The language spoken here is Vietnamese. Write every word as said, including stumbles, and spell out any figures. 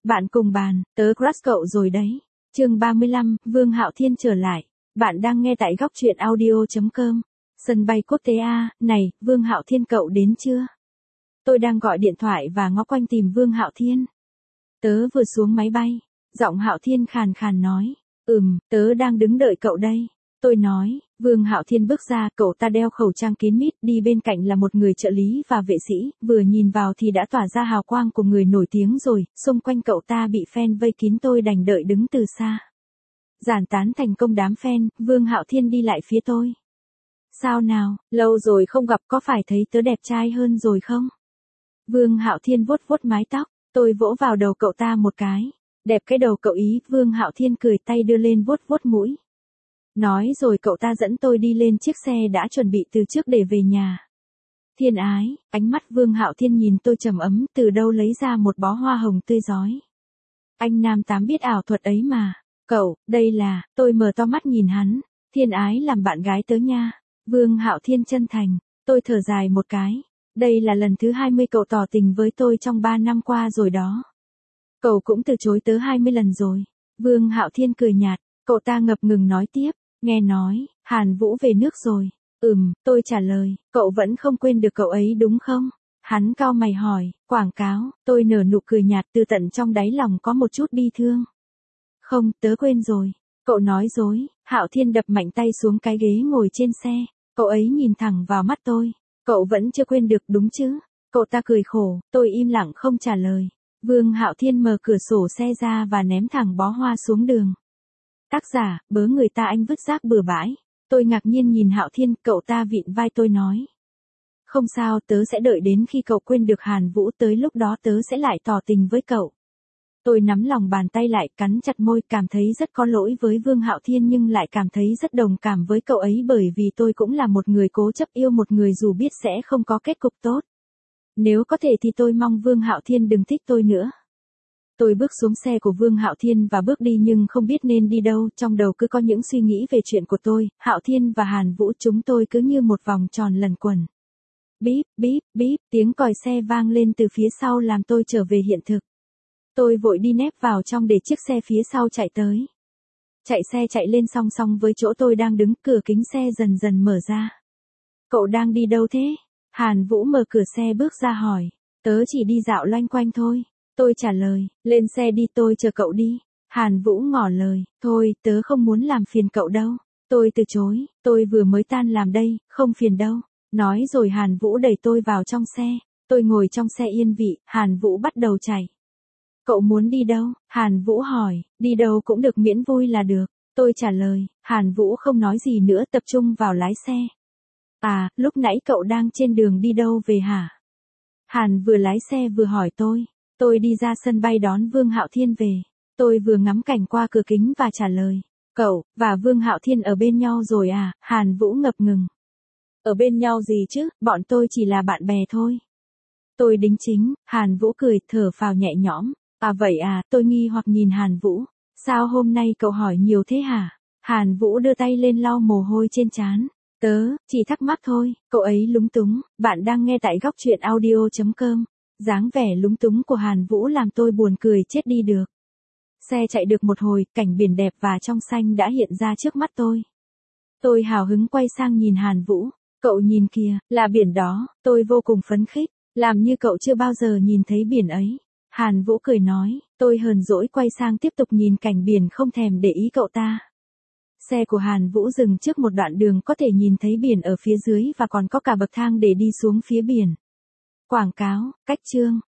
Bạn cùng bàn, tớ crush cậu rồi đấy. Chương ba mươi lăm, Vương Hạo Thiên trở lại. Bạn đang nghe tại góc truyện audio chấm com. Sân bay quốc tế A, này, Vương Hạo Thiên cậu đến chưa? Tôi đang gọi điện thoại và ngó quanh tìm Vương Hạo Thiên. Tớ vừa xuống máy bay. Giọng Hạo Thiên khàn khàn nói. Ừm, tớ đang đứng đợi cậu đây. Tôi nói, Vương Hạo Thiên bước ra, cậu ta đeo khẩu trang kín mít, đi bên cạnh là một người trợ lý và vệ sĩ, vừa nhìn vào thì đã tỏa ra hào quang của người nổi tiếng rồi, xung quanh cậu ta bị fan vây kín, tôi đành đợi đứng từ xa. Giản tán thành công đám fan, Vương Hạo Thiên đi lại phía tôi. Sao nào, lâu rồi không gặp, có phải thấy tớ đẹp trai hơn rồi không? Vương Hạo Thiên vuốt vuốt mái tóc, tôi vỗ vào đầu cậu ta một cái. Đẹp cái đầu cậu ý, Vương Hạo Thiên cười, tay đưa lên vuốt vuốt mũi. Nói rồi cậu ta dẫn tôi đi lên chiếc xe đã chuẩn bị từ trước để về nhà. Thiên ái, ánh mắt Vương Hạo Thiên nhìn tôi trầm ấm, từ đâu lấy ra một bó hoa hồng tươi rói. Anh nam tám biết ảo thuật ấy mà. Cậu, đây là, tôi mở to mắt nhìn hắn. Thiên ái làm bạn gái tớ nha. Vương Hạo Thiên chân thành, tôi thở dài một cái. Đây là lần thứ hai mươi cậu tỏ tình với tôi trong ba năm qua rồi đó. Cậu cũng từ chối tớ hai mươi lần rồi. Vương Hạo Thiên cười nhạt, cậu ta ngập ngừng nói tiếp. Nghe nói, Hàn Vũ về nước rồi. Ừm, tôi trả lời, cậu vẫn không quên được cậu ấy đúng không? Hắn cau mày hỏi, quảng cáo, tôi nở nụ cười nhạt, từ tận trong đáy lòng có một chút bi thương. Không, tớ quên rồi. Cậu nói dối. Hạo Thiên đập mạnh tay xuống cái ghế ngồi trên xe. Cậu ấy nhìn thẳng vào mắt tôi. Cậu vẫn chưa quên được đúng chứ? Cậu ta cười khổ, tôi im lặng không trả lời. Vương Hạo Thiên mở cửa sổ xe ra và ném thẳng bó hoa xuống đường. Tác giả, bớ người ta anh vứt rác bừa bãi. Tôi ngạc nhiên nhìn Hạo Thiên, cậu ta vịn vai tôi nói. Không sao, tớ sẽ đợi đến khi cậu quên được Hàn Vũ, tới lúc đó tớ sẽ lại tỏ tình với cậu. Tôi nắm lòng bàn tay lại, cắn chặt môi, cảm thấy rất có lỗi với Vương Hạo Thiên nhưng lại cảm thấy rất đồng cảm với cậu ấy, bởi vì tôi cũng là một người cố chấp yêu một người dù biết sẽ không có kết cục tốt. Nếu có thể thì tôi mong Vương Hạo Thiên đừng thích tôi nữa. Tôi bước xuống xe của Vương Hạo Thiên và bước đi nhưng không biết nên đi đâu, trong đầu cứ có những suy nghĩ về chuyện của tôi, Hạo Thiên và Hàn Vũ, chúng tôi cứ như một vòng tròn lẩn quẩn. Bíp, bíp, bíp, tiếng còi xe vang lên từ phía sau làm tôi trở về hiện thực. Tôi vội đi nép vào trong để chiếc xe phía sau chạy tới. Chạy xe chạy lên song song với chỗ tôi đang đứng, cửa kính xe dần dần mở ra. Cậu đang đi đâu thế? Hàn Vũ mở cửa xe bước ra hỏi. Tớ chỉ đi dạo loanh quanh thôi. Tôi trả lời, lên xe đi, tôi chờ cậu đi. Hàn Vũ ngỏ lời, thôi, tớ không muốn làm phiền cậu đâu. Tôi từ chối, tôi vừa mới tan làm đây, không phiền đâu. Nói rồi Hàn Vũ đẩy tôi vào trong xe. Tôi ngồi trong xe yên vị, Hàn Vũ bắt đầu chạy. Cậu muốn đi đâu? Hàn Vũ hỏi, đi đâu cũng được miễn vui là được. Tôi trả lời, Hàn Vũ không nói gì nữa, tập trung vào lái xe. À, lúc nãy cậu đang trên đường đi đâu về hả? Hàn vừa lái xe vừa hỏi tôi. Tôi đi ra sân bay đón Vương Hạo Thiên về. Tôi vừa ngắm cảnh qua cửa kính và trả lời. Cậu, và Vương Hạo Thiên ở bên nhau rồi à? Hàn Vũ ngập ngừng. Ở bên nhau gì chứ, bọn tôi chỉ là bạn bè thôi. Tôi đính chính, Hàn Vũ cười, thở phào nhẹ nhõm. À vậy à, tôi nghi hoặc nhìn Hàn Vũ. Sao hôm nay cậu hỏi nhiều thế hả? Hàn Vũ đưa tay lên lau mồ hôi trên trán. Tớ, chỉ thắc mắc thôi, cậu ấy lúng túng. Bạn đang nghe tại góc truyện audio chấm com. Dáng vẻ lúng túng của Hàn Vũ làm tôi buồn cười chết đi được. Xe chạy được một hồi, cảnh biển đẹp và trong xanh đã hiện ra trước mắt tôi. Tôi hào hứng quay sang nhìn Hàn Vũ. Cậu nhìn kìa, là biển đó. Tôi vô cùng phấn khích, làm như cậu chưa bao giờ nhìn thấy biển ấy. Hàn Vũ cười nói, tôi hờn dỗi quay sang tiếp tục nhìn cảnh biển không thèm để ý cậu ta. Xe của Hàn Vũ dừng trước một đoạn đường có thể nhìn thấy biển ở phía dưới và còn có cả bậc thang để đi xuống phía biển. Quảng cáo, cách chương,